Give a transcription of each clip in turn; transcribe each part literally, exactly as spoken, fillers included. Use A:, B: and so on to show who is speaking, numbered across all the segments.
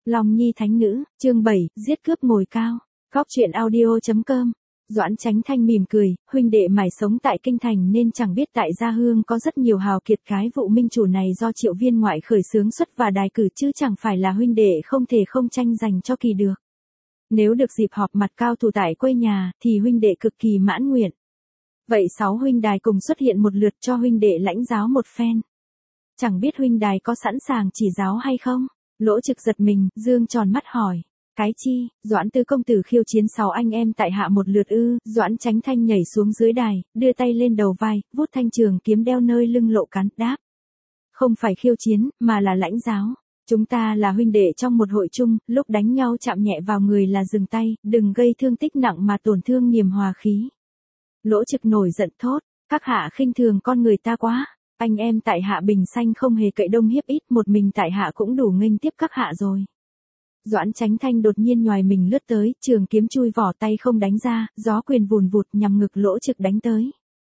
A: Long Nhi Thánh Nữ, chương bảy, giết cướp ngồi cao. Góc truyện audio chấm com. Doãn Chánh Thanh mỉm cười, huynh đệ mải sống tại kinh thành nên chẳng biết tại Gia Hương có rất nhiều hào kiệt, cái vụ minh chủ này do Triệu Viên ngoại khởi xướng xuất và đài cử chứ chẳng phải là huynh đệ không thể không tranh giành cho kỳ được. Nếu được dịp họp mặt cao thủ tại quê nhà thì huynh đệ cực kỳ mãn nguyện. Vậy sáu huynh đài cùng xuất hiện một lượt cho huynh đệ lãnh giáo một phen. Chẳng biết huynh đài có sẵn sàng chỉ giáo hay không? Lỗ Trực giật mình, dương tròn mắt hỏi. Cái chi? Doãn Tư công tử khiêu chiến sáu anh em tại hạ một lượt ư? Doãn Chánh Thanh nhảy xuống dưới đài, đưa tay lên đầu vai, vuốt thanh trường kiếm đeo nơi lưng lộ cán, đáp. Không phải khiêu chiến, mà là lãnh giáo. Chúng ta là huynh đệ trong một hội chung, lúc đánh nhau chạm nhẹ vào người là dừng tay, đừng gây thương tích nặng mà tổn thương niềm hòa khí. Lỗ Trực nổi giận thốt, các hạ khinh thường con người ta quá. Anh em tại hạ bình xanh không hề cậy đông hiếp ít, một mình tại hạ cũng đủ nghênh tiếp các hạ rồi. Doãn Chánh Thanh đột nhiên nhoài mình lướt tới, trường kiếm chui vỏ tay không đánh ra, gió quyền vùn vụt nhằm ngực Lỗ Trực đánh tới.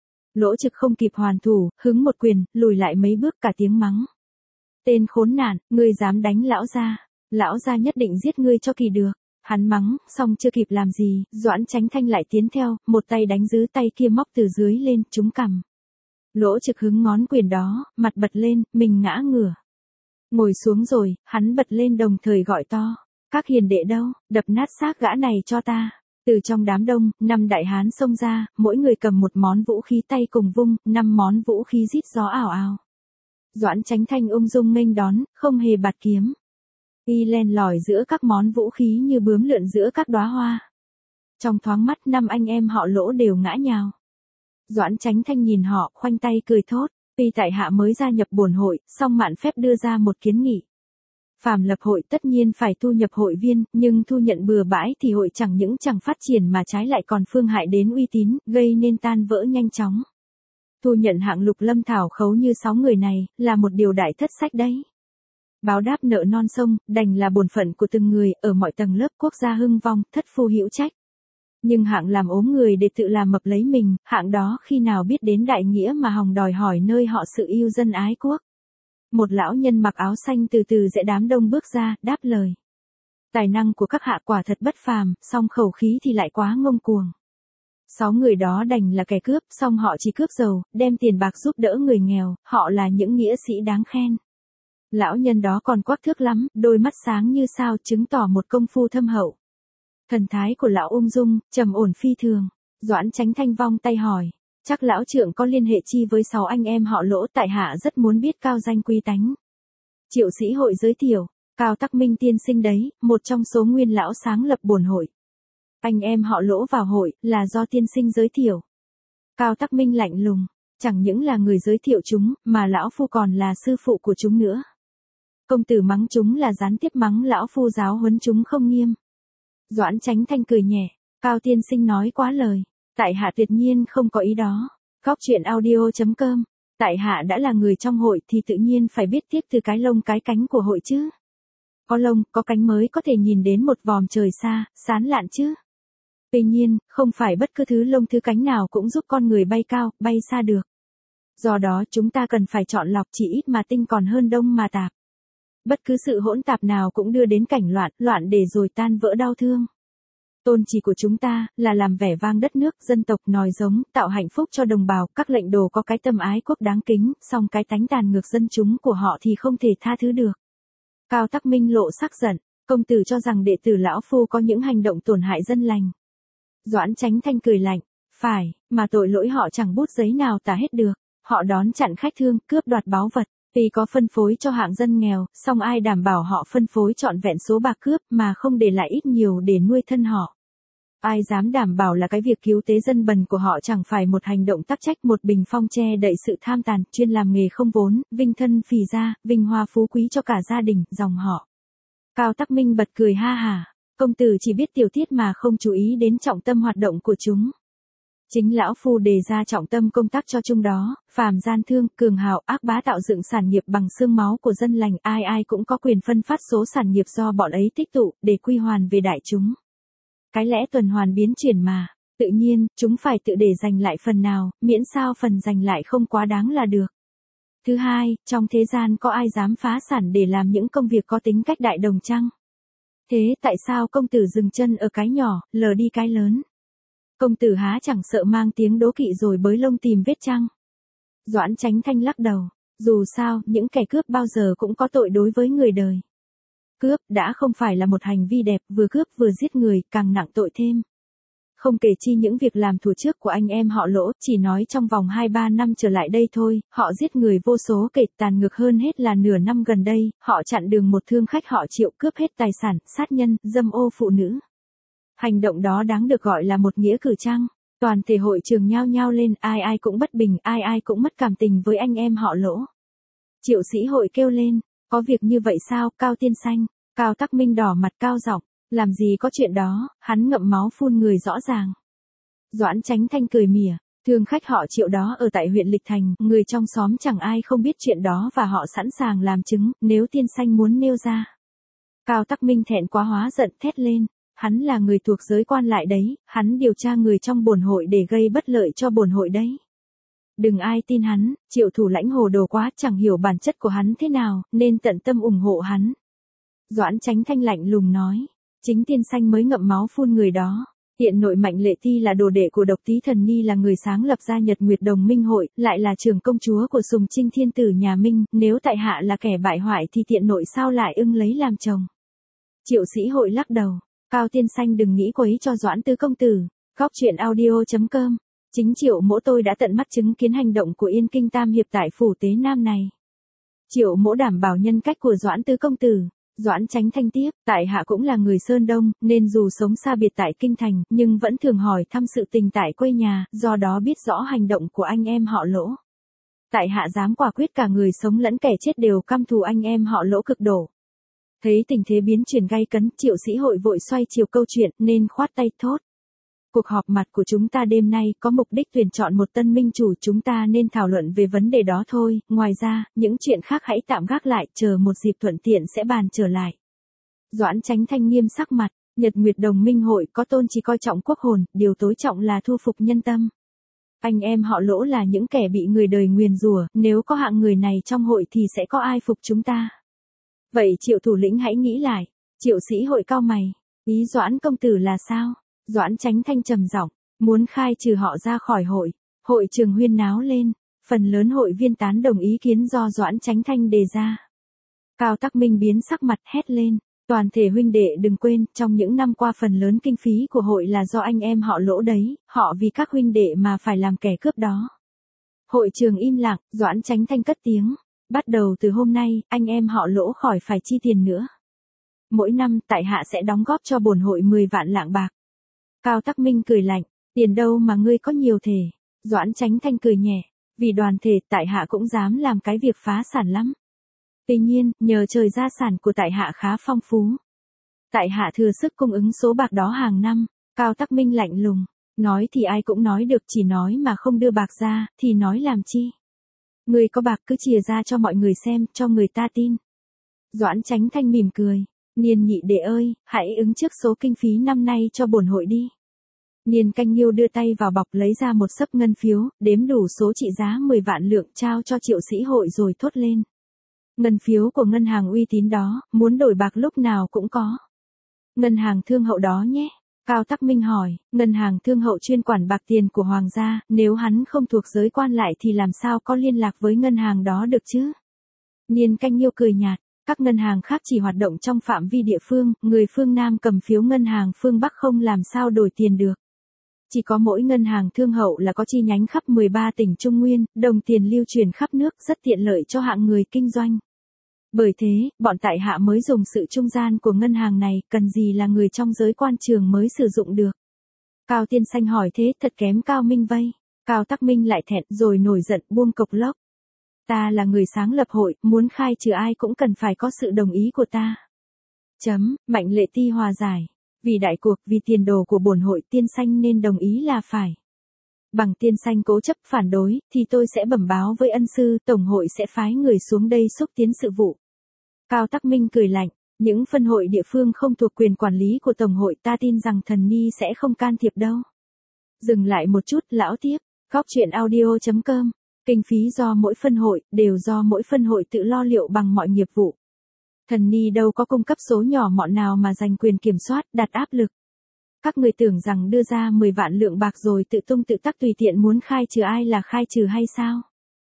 A: Lỗ Trực không kịp hoàn thủ, hứng một quyền, lùi lại mấy bước cả tiếng mắng. Tên khốn nạn, ngươi dám đánh lão gia, lão gia nhất định giết ngươi cho kỳ được. Hắn mắng, xong chưa kịp làm gì, Doãn Chánh Thanh lại tiến theo, một tay đánh giữ tay kia móc từ dưới lên, trúng cằm. Lỗ Trực hứng ngón quyền đó, mặt bật lên, mình ngã ngửa. Ngồi xuống rồi, hắn bật lên đồng thời gọi to. Các hiền đệ đâu, đập nát xác gã này cho ta. Từ trong đám đông, năm đại hán xông ra, mỗi người cầm một món vũ khí tay cùng vung, năm món vũ khí rít gió ảo ảo. Doãn Chánh Thanh ung dung nghênh đón, không hề bạt kiếm. Y len lỏi giữa các món vũ khí như bướm lượn giữa các đóa hoa. Trong thoáng mắt năm anh em họ Lỗ đều ngã nhào. Doãn Chánh Thanh nhìn họ, khoanh tay cười thốt, tuy tại hạ mới gia nhập bổn hội, song mạn phép đưa ra một kiến nghị. Phàm lập hội tất nhiên phải thu nhập hội viên, nhưng thu nhận bừa bãi thì hội chẳng những chẳng phát triển mà trái lại còn phương hại đến uy tín, gây nên tan vỡ nhanh chóng. Thu nhận hạng lục lâm thảo khấu như sáu người này, là một điều đại thất sách đấy. Báo đáp nợ non sông, đành là bổn phận của từng người, ở mọi tầng lớp quốc gia hưng vong, thất phu hữu trách. Nhưng hạng làm ốm người để tự làm mập lấy mình, hạng đó khi nào biết đến đại nghĩa mà hòng đòi hỏi nơi họ sự yêu dân ái quốc. Một lão nhân mặc áo xanh từ từ rẽ đám đông bước ra, đáp lời. Tài năng của các hạ quả thật bất phàm, song khẩu khí thì lại quá ngông cuồng. Sáu người đó đành là kẻ cướp, song họ chỉ cướp giàu, đem tiền bạc giúp đỡ người nghèo, họ là những nghĩa sĩ đáng khen. Lão nhân đó còn quắc thước lắm, đôi mắt sáng như sao chứng tỏ một công phu thâm hậu. Thần thái của lão ung dung, trầm ổn phi thường. Doãn Chánh Thanh vong tay hỏi, chắc lão trượng có liên hệ chi với sáu anh em họ Lỗ, tại hạ rất muốn biết cao danh quý tánh. Triệu sĩ hội giới thiệu, Cao Tắc Minh tiên sinh đấy, một trong số nguyên lão sáng lập bổn hội. Anh em họ Lỗ vào hội, là do tiên sinh giới thiệu. Cao Tắc Minh lạnh lùng, chẳng những là người giới thiệu chúng, mà lão phu còn là sư phụ của chúng nữa. Công tử mắng chúng là gián tiếp mắng lão phu giáo huấn chúng không nghiêm. Doãn Chánh Thanh cười nhẹ, Cao tiên sinh nói quá lời, tại hạ tuyệt nhiên không có ý đó. Góc truyện audio chấm com, tại hạ đã là người trong hội thì tự nhiên phải biết tiếp từ cái lông cái cánh của hội chứ. Có lông, có cánh mới có thể nhìn đến một vòm trời xa, sán lạn chứ. Tuy nhiên, không phải bất cứ thứ lông thứ cánh nào cũng giúp con người bay cao, bay xa được. Do đó chúng ta cần phải chọn lọc, chỉ ít mà tinh còn hơn đông mà tạp. Bất cứ sự hỗn tạp nào cũng đưa đến cảnh loạn, loạn để rồi tan vỡ đau thương. Tôn chỉ của chúng ta là làm vẻ vang đất nước, dân tộc, nòi giống, tạo hạnh phúc cho đồng bào. Các lệnh đồ có cái tâm ái quốc đáng kính, song cái tánh tàn ngược dân chúng của họ thì không thể tha thứ được. Cao Tắc Minh lộ sắc giận, công tử cho rằng đệ tử lão phu có những hành động tổn hại dân lành. Doãn Chánh Thanh cười lạnh, phải, mà tội lỗi họ chẳng bút giấy nào tả hết được. Họ đón chặn khách thương, cướp đoạt báu vật. Vì có phân phối cho hạng dân nghèo, song ai đảm bảo họ phân phối trọn vẹn số bạc cướp mà không để lại ít nhiều để nuôi thân họ. Ai dám đảm bảo là cái việc cứu tế dân bần của họ chẳng phải một hành động tắc trách, một bình phong che đậy sự tham tàn, chuyên làm nghề không vốn, vinh thân phì gia, vinh hoa phú quý cho cả gia đình, dòng họ. Cao Tắc Minh bật cười ha hả, công tử chỉ biết tiểu tiết mà không chú ý đến trọng tâm hoạt động của chúng. Chính lão phu đề ra trọng tâm công tác cho chung đó, phàm gian thương, cường hào, ác bá tạo dựng sản nghiệp bằng xương máu của dân lành, ai ai cũng có quyền phân phát số sản nghiệp do bọn ấy tích tụ, để quy hoàn về đại chúng. Cái lẽ tuần hoàn biến chuyển mà, tự nhiên, chúng phải tự để dành lại phần nào, miễn sao phần dành lại không quá đáng là được. Thứ hai, trong thế gian có ai dám phá sản để làm những công việc có tính cách đại đồng chăng? Thế tại sao công tử dừng chân ở cái nhỏ, lờ đi cái lớn? Công tử há chẳng sợ mang tiếng đố kỵ rồi bới lông tìm vết chăng? Doãn Chánh Thanh lắc đầu, dù sao, những kẻ cướp bao giờ cũng có tội đối với người đời. Cướp đã không phải là một hành vi đẹp, vừa cướp vừa giết người, càng nặng tội thêm. Không kể chi những việc làm thù trước của anh em họ Lỗ, chỉ nói trong vòng hai ba năm trở lại đây thôi, họ giết người vô số kể, tàn ngược hơn hết là nửa năm gần đây, họ chặn đường một thương khách họ Triệu, cướp hết tài sản, sát nhân, dâm ô phụ nữ. Hành động đó đáng được gọi là một nghĩa cử chăng? Toàn thể hội trường nhao nhao lên, ai ai cũng bất bình, ai ai cũng mất cảm tình với anh em họ Lỗ. Triệu Sĩ Hội kêu lên, có việc như vậy sao, Cao Tiên Xanh? Cao Tắc Minh đỏ mặt cao giọng, làm gì có chuyện đó, hắn ngậm máu phun người rõ ràng. Doãn Chánh Thanh cười mỉa, thương khách họ Triệu đó ở tại huyện Lịch Thành, người trong xóm chẳng ai không biết chuyện đó và họ sẵn sàng làm chứng, nếu Tiên Xanh muốn nêu ra. Cao Tắc Minh thẹn quá hóa giận thét lên, hắn là người thuộc giới quan lại đấy, hắn điều tra người trong bổn hội để gây bất lợi cho bổn hội đấy. Đừng ai tin hắn, Triệu thủ lãnh hồ đồ quá, chẳng hiểu bản chất của hắn thế nào, nên tận tâm ủng hộ hắn. Doãn Chánh Thanh lạnh lùng nói, chính Tiên Xanh mới ngậm máu phun người đó. Hiện nội Mạnh Lệ Ti là đồ đệ của Độc Tý Thần Ni, là người sáng lập ra Nhật Nguyệt Đồng Minh Hội, lại là trưởng công chúa của Sùng Trinh Thiên Tử nhà Minh, nếu tại hạ là kẻ bại hoại thì tiện nội sao lại ưng lấy làm chồng. Triệu Sĩ Hội lắc đầu, Cao Tiên Xanh đừng nghĩ quấy cho Doãn Tứ công tử. Góc truyện audio chấm com. Chính Triệu Mỗ tôi đã tận mắt chứng kiến hành động của Yên Kinh Tam hiệp tại phủ Tế Nam này. Triệu Mỗ đảm bảo nhân cách của Doãn Tứ công tử. Doãn Chánh Thanh tiếp, tại hạ cũng là người Sơn Đông, nên dù sống xa biệt tại Kinh Thành, nhưng vẫn thường hỏi thăm sự tình tại quê nhà, do đó biết rõ hành động của anh em họ Lỗ. Tại hạ dám quả quyết cả người sống lẫn kẻ chết đều căm thù anh em họ Lỗ cực độ. Thấy tình thế biến chuyển gay cấn, Triệu Sĩ Hội vội xoay chiều câu chuyện, nên khoát tay thốt. Cuộc họp mặt của chúng ta đêm nay có mục đích tuyển chọn một tân minh chủ, chúng ta nên thảo luận về vấn đề đó thôi, ngoài ra, những chuyện khác hãy tạm gác lại, chờ một dịp thuận tiện sẽ bàn trở lại. Doãn Chánh Thanh nghiêm sắc mặt, Nhật Nguyệt Đồng Minh Hội có tôn chỉ coi trọng quốc hồn, điều tối trọng là thu phục nhân tâm. Anh em họ Lỗ là những kẻ bị người đời nguyền rủa, nếu có hạng người này trong hội thì sẽ có ai phục chúng ta. Vậy Triệu thủ lĩnh hãy nghĩ lại. Triệu Sĩ Hội cau mày, ý Doãn công tử là sao? Doãn Chánh Thanh trầm giọng, muốn khai trừ họ ra khỏi hội. Hội trường huyên náo lên, phần lớn hội viên tán đồng ý kiến do Doãn Chánh Thanh đề ra. Cao Tắc Minh biến sắc mặt hét lên, toàn thể huynh đệ đừng quên, trong những năm qua phần lớn kinh phí của hội là do anh em họ Lỗ đấy, họ vì các huynh đệ mà phải làm kẻ cướp đó. Hội trường im lặng, Doãn Chánh Thanh cất tiếng, bắt đầu từ hôm nay, anh em họ Lỗ khỏi phải chi tiền nữa. Mỗi năm tại hạ sẽ đóng góp cho bổn hội mười vạn lạng bạc. Cao Tắc Minh cười lạnh, tiền đâu mà ngươi có nhiều thể. Doãn Chánh Thanh cười nhẹ, vì đoàn thể tại hạ cũng dám làm cái việc phá sản lắm. Tuy nhiên, nhờ trời gia sản của tại hạ khá phong phú. Tại hạ thừa sức cung ứng số bạc đó hàng năm. Cao Tắc Minh lạnh lùng, nói thì ai cũng nói được, chỉ nói mà không đưa bạc ra, thì nói làm chi. Ngươi có bạc cứ chìa ra cho mọi người xem, cho người ta tin. Doãn Chánh Thanh mỉm cười. Niên nhị đệ ơi, hãy ứng trước số kinh phí năm nay cho bổn hội đi. Niên Canh Nhiêu đưa tay vào bọc lấy ra một xấp ngân phiếu, đếm đủ số trị giá mười vạn lượng trao cho Triệu Sĩ Hội rồi thốt lên. Ngân phiếu của ngân hàng uy tín đó, muốn đổi bạc lúc nào cũng có. Ngân hàng Thương Hậu đó nhé. Cao Tắc Minh hỏi, ngân hàng Thương Hậu chuyên quản bạc tiền của hoàng gia, nếu hắn không thuộc giới quan lại thì làm sao có liên lạc với ngân hàng đó được chứ? Niên Canh Nhiêu cười nhạt. Các ngân hàng khác chỉ hoạt động trong phạm vi địa phương, người phương Nam cầm phiếu ngân hàng phương Bắc không làm sao đổi tiền được. Chỉ có mỗi ngân hàng Thương Hậu là có chi nhánh khắp mười ba tỉnh Trung Nguyên, đồng tiền lưu truyền khắp nước rất tiện lợi cho hạng người kinh doanh. Bởi thế, bọn tại hạ mới dùng sự trung gian của ngân hàng này, cần gì là người trong giới quan trường mới sử dụng được. Cao Tiên Xanh hỏi thế thật kém Cao Minh vây. Cao Tắc Minh lại thẹn rồi nổi giận buông cộc lốc. Ta là người sáng lập hội, muốn khai trừ ai cũng cần phải có sự đồng ý của ta. Chấm, Mạnh Lệ Ti hòa giải. Vì đại cuộc, vì tiền đồ của bổn hội, Tiên Xanh nên đồng ý là phải. Bằng Tiên Xanh cố chấp phản đối, thì tôi sẽ bẩm báo với ân sư, tổng hội sẽ phái người xuống đây xúc tiến sự vụ. Cao Tắc Minh cười lạnh, những phân hội địa phương không thuộc quyền quản lý của tổng hội ta tin rằng thần ni sẽ không can thiệp đâu. Dừng lại một chút, lão tiếp, góc truyện audio chấm com. Kinh phí do mỗi phân hội, đều do mỗi phân hội tự lo liệu bằng mọi nghiệp vụ. Thần ni đâu có cung cấp số nhỏ mọn nào mà giành quyền kiểm soát, đặt áp lực. Các người tưởng rằng đưa ra mười vạn lượng bạc rồi tự tung tự tác tùy tiện muốn khai trừ ai là khai trừ hay sao?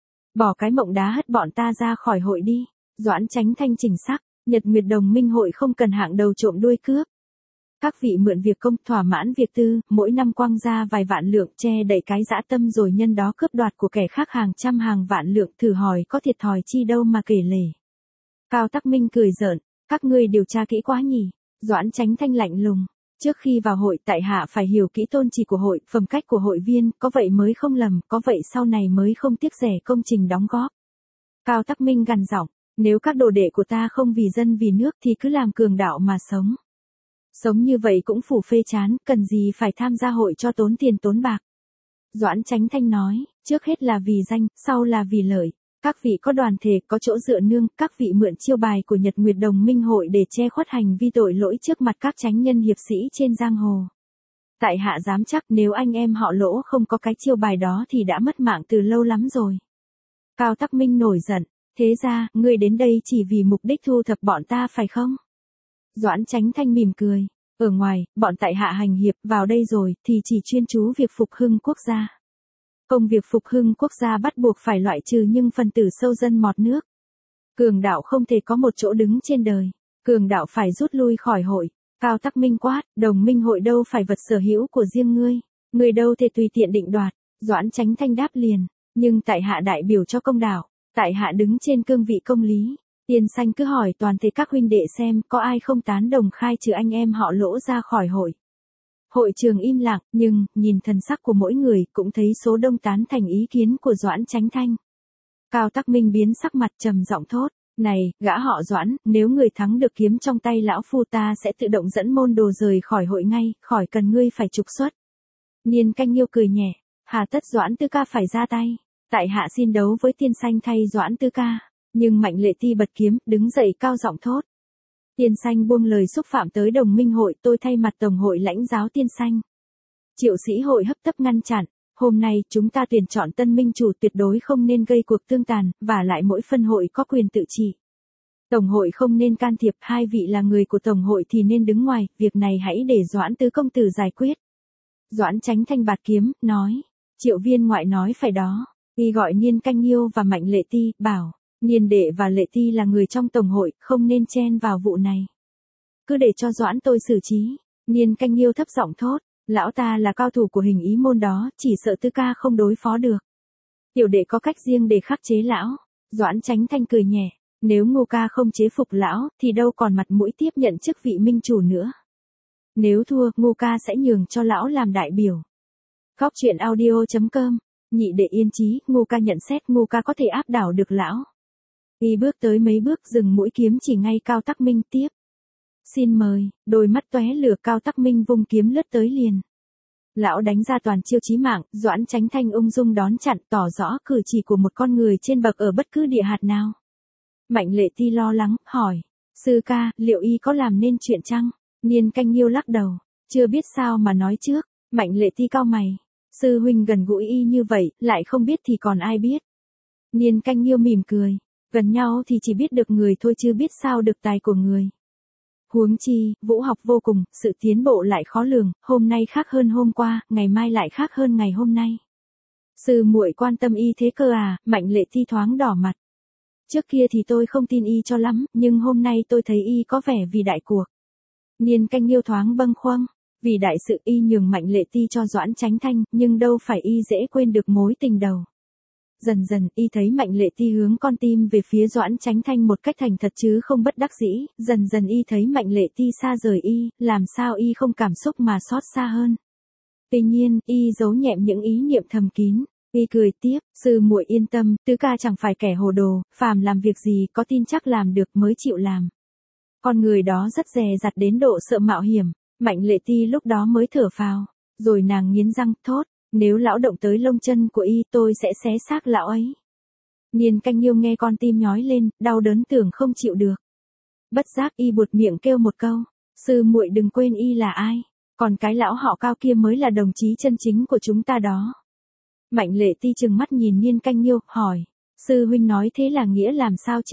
A: Bỏ cái mộng đá hất bọn ta ra khỏi hội đi. Doãn Chánh Thanh chỉnh sắc, Nhật Nguyệt Đồng Minh hội không cần hạng đầu trộm đuôi cướp. Các vị mượn việc công thỏa mãn việc tư, mỗi năm quăng ra vài vạn lượng che đậy cái dã tâm rồi nhân đó cướp đoạt của kẻ khác hàng trăm hàng vạn lượng, thử hỏi có thiệt thòi chi đâu mà kể lể. Cao Tắc Minh cười giỡn, các ngươi điều tra kỹ quá nhỉ. Doãn Chánh Thanh lạnh lùng, trước khi vào hội tại hạ phải hiểu kỹ tôn chỉ của hội, phẩm cách của hội viên, có vậy mới không lầm, có vậy sau này mới không tiếc rẻ công trình đóng góp. Cao Tắc Minh gằn giọng, nếu các đồ đệ của ta không vì dân vì nước thì cứ làm cường đạo mà sống. Sống như vậy cũng phủ phê chán, cần gì phải tham gia hội cho tốn tiền tốn bạc. Doãn Chánh Thanh nói, trước hết là vì danh, sau là vì lợi. Các vị có đoàn thể, có chỗ dựa nương, các vị mượn chiêu bài của Nhật Nguyệt Đồng Minh hội để che khuất hành vi tội lỗi trước mặt các chánh nhân hiệp sĩ trên giang hồ. Tại hạ dám chắc nếu anh em họ Lỗ không có cái chiêu bài đó thì đã mất mạng từ lâu lắm rồi. Cao Tắc Minh nổi giận, thế ra, ngươi đến đây chỉ vì mục đích thu thập bọn ta phải không? Doãn Chánh Thanh mỉm cười, ở ngoài, bọn tại hạ hành hiệp vào đây rồi thì chỉ chuyên chú việc phục hưng quốc gia. Công việc phục hưng quốc gia bắt buộc phải loại trừ những phần tử sâu dân mọt nước. Cường đạo không thể có một chỗ đứng trên đời. Cường đạo phải rút lui khỏi hội. Cao Tắc Minh quát, Đồng Minh hội đâu phải vật sở hữu của riêng ngươi. Ngươi đâu thể tùy tiện định đoạt. Doãn Chánh Thanh đáp liền. Nhưng tại hạ đại biểu cho công đạo. Tại hạ đứng trên cương vị công lý. Tiên Xanh cứ hỏi toàn thể các huynh đệ xem có ai không tán đồng khai trừ anh em họ Lỗ ra khỏi hội. Hội trường im lặng, nhưng, nhìn thần sắc của mỗi người, cũng thấy số đông tán thành ý kiến của Doãn Chánh Thanh. Cao Tắc Minh biến sắc mặt trầm giọng thốt, này, gã họ Doãn, nếu người thắng được kiếm trong tay lão phu ta sẽ tự động dẫn môn đồ rời khỏi hội ngay, khỏi cần ngươi phải trục xuất. Niên Canh Nghiêu cười nhẹ, hà tất Doãn Tư Ca phải ra tay, tại hạ xin đấu với Tiên Xanh thay Doãn Tư Ca, nhưng Mạnh Lệ Ti bật kiếm, đứng dậy cao giọng thốt. Tiên Xanh buông lời xúc phạm tới Đồng Minh hội, tôi thay mặt Tổng hội lãnh giáo Tiên Xanh. Triệu Sĩ hội hấp tấp ngăn chặn, hôm nay chúng ta tuyển chọn tân minh chủ tuyệt đối không nên gây cuộc tương tàn, và lại mỗi phân hội có quyền tự trị. Tổng hội không nên can thiệp, hai vị là người của Tổng hội thì nên đứng ngoài, việc này hãy để Doãn Tứ công tử giải quyết. Doãn Chánh Thanh bạt kiếm, nói, Triệu viên ngoại nói phải đó, y gọi Niên Canh Nghiêu và Mạnh Lệ Ti, bảo. Niên đệ và Lệ Ti là người trong tổng hội, không nên chen vào vụ này. Cứ để cho Doãn tôi xử trí. Niên Canh Nghiêu thấp giọng thốt, lão ta là cao thủ của hình ý môn đó, chỉ sợ Tư Ca không đối phó được. Tiểu đệ có cách riêng để khắc chế lão. Doãn Chánh Thanh cười nhẹ, nếu Ngô ca không chế phục lão, thì đâu còn mặt mũi tiếp nhận chức vị minh chủ nữa. Nếu thua, Ngô ca sẽ nhường cho lão làm đại biểu. Góc truyện audio chấm com, nhị đệ yên chí, Ngô ca nhận xét Ngô ca có thể áp đảo được lão. Y bước tới mấy bước dừng mũi kiếm chỉ ngay Cao Tắc Minh tiếp. Xin mời, đôi mắt tóe lửa Cao Tắc Minh vung kiếm lướt tới liền. Lão đánh ra toàn chiêu chí mạng, Doãn Chánh Thanh ung dung đón chặn tỏ rõ cử chỉ của một con người trên bậc ở bất cứ địa hạt nào. Mạnh Lệ Ti lo lắng, hỏi, sư ca, liệu y có làm nên chuyện chăng? Niên Canh Nghiêu lắc đầu, chưa biết sao mà nói trước. Mạnh Lệ Ti cau mày, sư huynh gần gũi y như vậy, lại không biết thì còn ai biết. Niên Canh Nghiêu mỉm cười. Gần nhau thì chỉ biết được người thôi chứ biết sao được tài của người. Huống chi, vũ học vô cùng, sự tiến bộ lại khó lường, hôm nay khác hơn hôm qua, ngày mai lại khác hơn ngày hôm nay. Sư muội quan tâm y thế cơ à? Mạnh Lệ Ti thoáng đỏ mặt. Trước kia thì tôi không tin y cho lắm, nhưng hôm nay tôi thấy y có vẻ vì đại cuộc. Niên Canh Nghiêu thoáng bâng khuâng, vì đại sự y nhường Mạnh Lệ Ti cho Doãn Chánh Thanh, nhưng đâu phải y dễ quên được mối tình đầu. Dần dần, y thấy Mạnh Lệ Ti hướng con tim về phía Doãn Chánh Thanh một cách thành thật chứ không bất đắc dĩ, dần dần y thấy Mạnh Lệ Ti xa rời y, làm sao y không cảm xúc mà xót xa hơn. Tuy nhiên, y giấu nhẹm những ý niệm thầm kín, y cười tiếp, sư muội yên tâm, Tứ ca chẳng phải kẻ hồ đồ, phàm làm việc gì có tin chắc làm được mới chịu làm. Con người đó rất dè dặt đến độ sợ mạo hiểm, Mạnh Lệ Ti lúc đó mới thở phào, rồi nàng nghiến răng, thốt. Nếu lão động tới lông chân của y tôi sẽ xé xác lão ấy. Niên Canh Nghiêu nghe con tim nhói lên, đau đớn tưởng không chịu được. Bất giác y buột miệng kêu một câu, sư muội đừng quên y là ai, còn cái lão họ Cao kia mới là đồng chí chân chính của chúng ta đó. Mạnh Lệ Ti trừng mắt nhìn Niên Canh Nghiêu, hỏi, sư huynh nói thế là nghĩa làm sao chứ?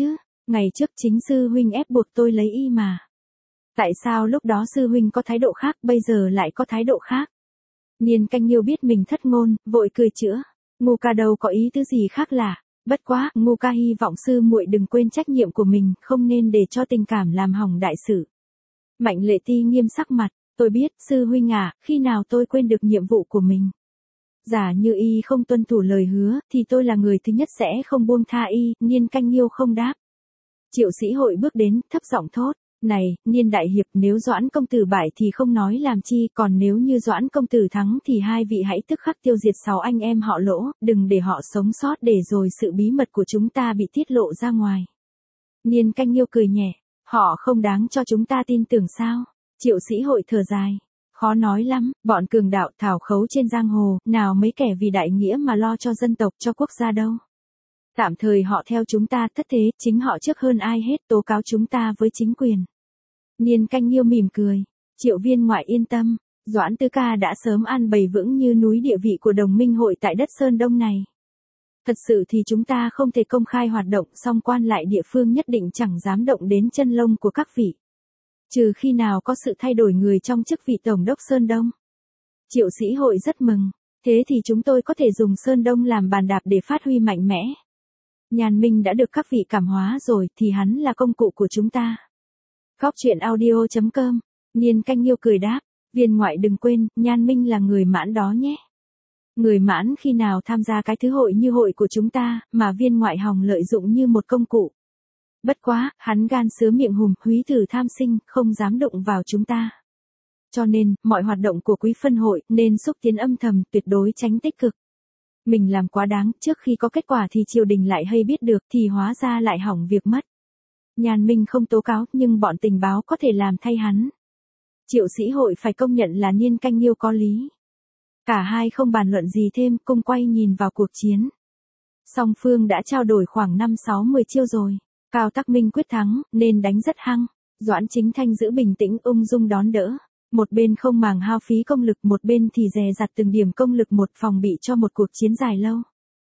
A: Ngày trước chính sư huynh ép buộc tôi lấy y mà. Tại sao lúc đó sư huynh có thái độ khác, bây giờ lại có thái độ khác? Niên Canh Nhiêu biết mình thất ngôn, vội cười chữa. Ngu ca đâu có ý tứ gì khác lạ. Bất quá, Ngu ca hy vọng sư muội đừng quên trách nhiệm của mình, không nên để cho tình cảm làm hỏng đại sự. Mạnh Lệ Ti nghiêm sắc mặt, tôi biết, sư huynh à, khi nào tôi quên được nhiệm vụ của mình. Giả như y không tuân thủ lời hứa, thì tôi là người thứ nhất sẽ không buông tha y. Niên Canh Nhiêu không đáp. Triệu Sĩ Hội bước đến, thấp giọng thốt. Này, Niên đại hiệp, nếu Doãn công tử bại thì không nói làm chi, còn nếu như Doãn công tử thắng thì hai vị hãy tức khắc tiêu diệt sáu anh em họ Lỗ, đừng để họ sống sót để rồi sự bí mật của chúng ta bị tiết lộ ra ngoài. Niên Canh Nhiêu cười nhẹ, họ không đáng cho chúng ta tin tưởng sao? Triệu Sĩ Hội thở dài, khó nói lắm, bọn cường đạo thảo khấu trên giang hồ, nào mấy kẻ vì đại nghĩa mà lo cho dân tộc, cho quốc gia đâu. Tạm thời họ theo chúng ta thất thế, chính họ trước hơn ai hết tố cáo chúng ta với chính quyền. Niên Canh Nhiêu mỉm cười, Triệu viên ngoại yên tâm, Doãn Tứ ca đã sớm an bày vững như núi địa vị của đồng minh hội tại đất Sơn Đông này. Thật sự thì chúng ta không thể công khai hoạt động, song quan lại địa phương nhất định chẳng dám động đến chân lông của các vị. Trừ khi nào có sự thay đổi người trong chức vị Tổng đốc Sơn Đông. Triệu Sĩ Hội rất mừng, thế thì chúng tôi có thể dùng Sơn Đông làm bàn đạp để phát huy mạnh mẽ. Nhan Minh đã được các vị cảm hóa rồi thì hắn là công cụ của chúng ta. Góc truyện audio chấm com, Niên Canh Nhiêu cười đáp, viên ngoại đừng quên, Nhan Minh là người Mãn đó nhé. Người Mãn khi nào tham gia cái thứ hội như hội của chúng ta, mà viên ngoại hòng lợi dụng như một công cụ. Bất quá, hắn gan sứa miệng hùm, húy tử tham sinh, không dám đụng vào chúng ta. Cho nên, mọi hoạt động của quý phân hội nên xúc tiến âm thầm, tuyệt đối tránh tích cực. Mình làm quá đáng, trước khi có kết quả thì triều đình lại hay biết được, thì hóa ra lại hỏng việc mất. Nhan Minh không tố cáo, nhưng bọn tình báo có thể làm thay hắn. Triệu Sĩ Hội phải công nhận là Niên Canh Nhiêu có lý. Cả hai không bàn luận gì thêm, cùng quay nhìn vào cuộc chiến. Song phương đã trao đổi khoảng năm sáu mười chiêu rồi. Cao Tắc Minh quyết thắng, nên đánh rất hăng. Doãn Chính Thanh giữ bình tĩnh ung dung đón đỡ. Một bên không màng hao phí công lực, một bên thì dè dặt từng điểm công lực một, phòng bị cho một cuộc chiến dài lâu.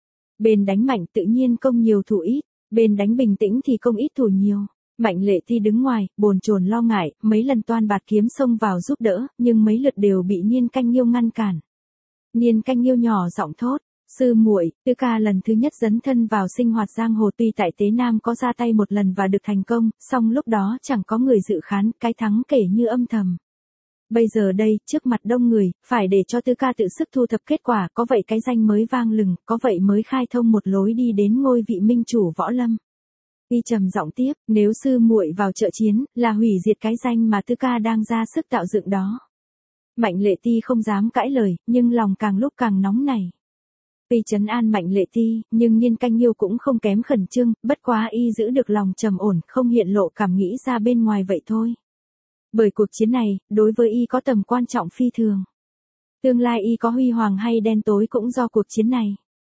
A: Bên đánh mạnh tự nhiên công nhiều thủ ít, bên đánh bình tĩnh thì công ít thủ nhiều. Mạnh Lệ Ti đứng ngoài, bồn chồn lo ngại, mấy lần toan bạt kiếm xông vào giúp đỡ, nhưng mấy lượt đều bị Niên Canh Nhiêu ngăn cản. Niên Canh Nhiêu nhỏ giọng thốt, sư muội, Tư ca lần thứ nhất dấn thân vào sinh hoạt giang hồ, tuy tại Tế Nam có ra tay một lần và được thành công, song lúc đó chẳng có người dự khán, cái thắng kể như âm thầm. Bây giờ đây, trước mặt đông người, phải để cho Tư ca tự sức thu thập kết quả, có vậy cái danh mới vang lừng, có vậy mới khai thông một lối đi đến ngôi vị minh chủ võ lâm. Y trầm giọng tiếp, nếu sư muội vào trợ chiến, là hủy diệt cái danh mà Tư ca đang ra sức tạo dựng đó. Mạnh Lệ Ti không dám cãi lời, nhưng lòng càng lúc càng nóng nảy. Tuy trấn an Mạnh Lệ Ti, nhưng Niên Canh Nhiêu cũng không kém khẩn trương, bất quá y giữ được lòng trầm ổn, không hiện lộ cảm nghĩ ra bên ngoài vậy thôi. Bởi cuộc chiến này, đối với y có tầm quan trọng phi thường. Tương lai y có huy hoàng hay đen tối cũng do cuộc chiến này.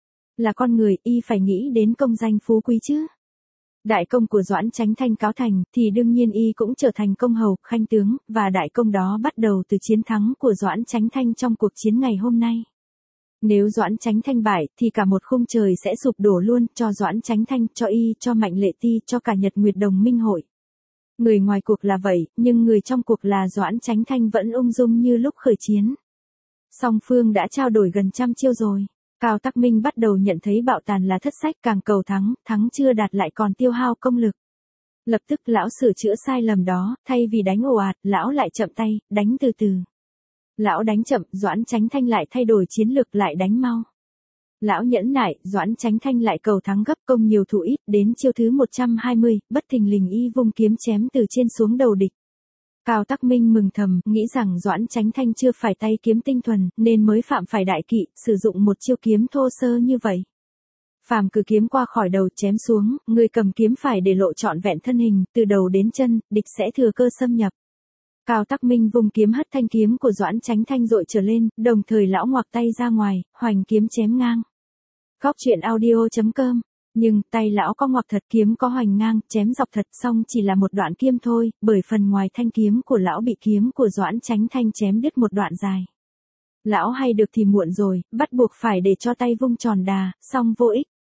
A: Là con người, y phải nghĩ đến công danh phú quý chứ. Đại công của Doãn Chánh Thanh cáo thành, thì đương nhiên y cũng trở thành công hầu, khanh tướng, và đại công đó bắt đầu từ chiến thắng của Doãn Chánh Thanh trong cuộc chiến ngày hôm nay. Nếu Doãn Chánh Thanh bại, thì cả một khung trời sẽ sụp đổ luôn, cho Doãn Chánh Thanh, cho y, cho Mạnh Lệ Ti, cho cả Nhật Nguyệt Đồng Minh Hội. Người ngoài cuộc là vậy, nhưng người trong cuộc là Doãn Chánh Thanh vẫn ung dung như lúc khởi chiến. Song phương đã trao đổi gần trăm chiêu rồi. Cao Tắc Minh bắt đầu nhận thấy bạo tàn là thất sách, càng cầu thắng, thắng chưa đạt lại còn tiêu hao công lực. Lập tức lão sửa chữa sai lầm đó, thay vì đánh ồ ạt, lão lại chậm tay, đánh từ từ. Lão đánh chậm, Doãn Chánh Thanh lại thay đổi chiến lược, lại đánh mau. Lão nhẫn nại, Doãn Chánh Thanh lại cầu thắng gấp, công nhiều thủ ít, đến chiêu thứ một trăm hai mươi, bất thình lình y vung kiếm chém từ trên xuống đầu địch. Cao Tắc Minh mừng thầm, nghĩ rằng Doãn Chánh Thanh chưa phải tay kiếm tinh thuần, nên mới phạm phải đại kỵ, sử dụng một chiêu kiếm thô sơ như vậy. Phàm cử kiếm qua khỏi đầu chém xuống, người cầm kiếm phải để lộ trọn vẹn thân hình, từ đầu đến chân, địch sẽ thừa cơ xâm nhập. Cao Tắc Minh vung kiếm hất thanh kiếm của Doãn Chánh Thanh dội trở lên, đồng thời lão ngoặc tay ra ngoài, hoành kiếm chém ngang. Góc truyện audio chấm com. Nhưng, tay lão có ngoặc thật, kiếm có hoành ngang, chém dọc thật, song chỉ là một đoạn kiếm thôi, bởi phần ngoài thanh kiếm của lão bị kiếm của Doãn Chánh Thanh chém đứt một đoạn dài. Lão hay được thì muộn rồi, bắt buộc phải để cho tay vung tròn đà, song vô ích.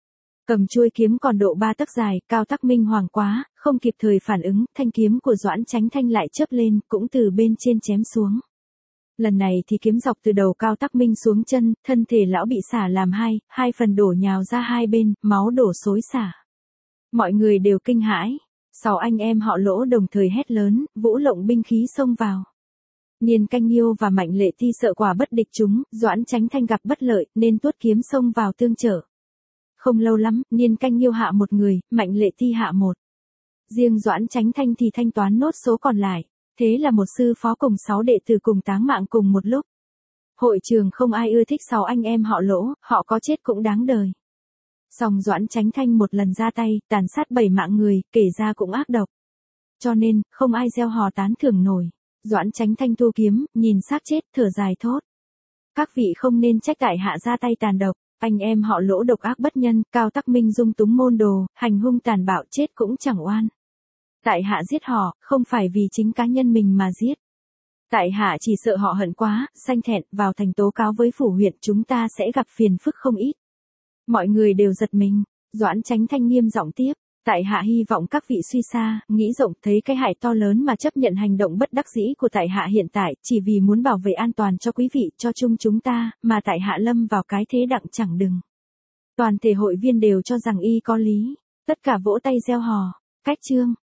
A: Cầm chuôi kiếm còn độ ba tấc dài, Cao Tắc Minh hoảng quá, không kịp thời phản ứng, thanh kiếm của Doãn Chánh Thanh lại chớp lên, cũng từ bên trên chém xuống. Lần này thì kiếm dọc từ đầu Cao Tắc Minh xuống chân, thân thể lão bị xả làm hai, hai phần đổ nhào ra hai bên, máu đổ xối xả. Mọi người đều kinh hãi. Sáu anh em họ Lỗ đồng thời hét lớn, vũ lộng binh khí xông vào. Niên Canh Nhiêu và Mạnh Lệ Ti sợ quả bất địch chúng, Doãn Chánh Thanh gặp bất lợi, nên tuốt kiếm xông vào tương trợ. Không lâu lắm, Niên Canh Nhiêu hạ một người, Mạnh Lệ Ti hạ một. Riêng Doãn Chánh Thanh thì thanh toán nốt số còn lại. Thế là một sư phó cùng sáu đệ tử cùng táng mạng cùng một lúc. Hội trường không ai ưa thích sáu anh em họ Lỗ, họ có chết cũng đáng đời. Song Doãn Chánh Thanh một lần ra tay, tàn sát bảy mạng người, kể ra cũng ác độc. Cho nên, không ai gieo hò tán thưởng nổi. Doãn Chánh Thanh thu kiếm, nhìn xác chết, thở dài thốt. Các vị không nên trách tại hạ ra tay tàn độc, anh em họ Lỗ độc ác bất nhân, Cao Tắc Minh dung túng môn đồ, hành hung tàn bạo, chết cũng chẳng oan. Tại hạ giết họ, không phải vì chính cá nhân mình mà giết. Tại hạ chỉ sợ họ hận quá, sanh thẹn, vào thành tố cáo với phủ huyện, chúng ta sẽ gặp phiền phức không ít. Mọi người đều giật mình. Doãn Chánh Thanh nghiêm giọng tiếp. Tại hạ hy vọng các vị suy xa, nghĩ rộng, thấy cái hại to lớn mà chấp nhận hành động bất đắc dĩ của tại hạ hiện tại, chỉ vì muốn bảo vệ an toàn cho quý vị, cho chung chúng ta, mà tại hạ lâm vào cái thế đặng chẳng đừng. Toàn thể hội viên đều cho rằng y có lý. Tất cả vỗ tay reo hò. Cách chương.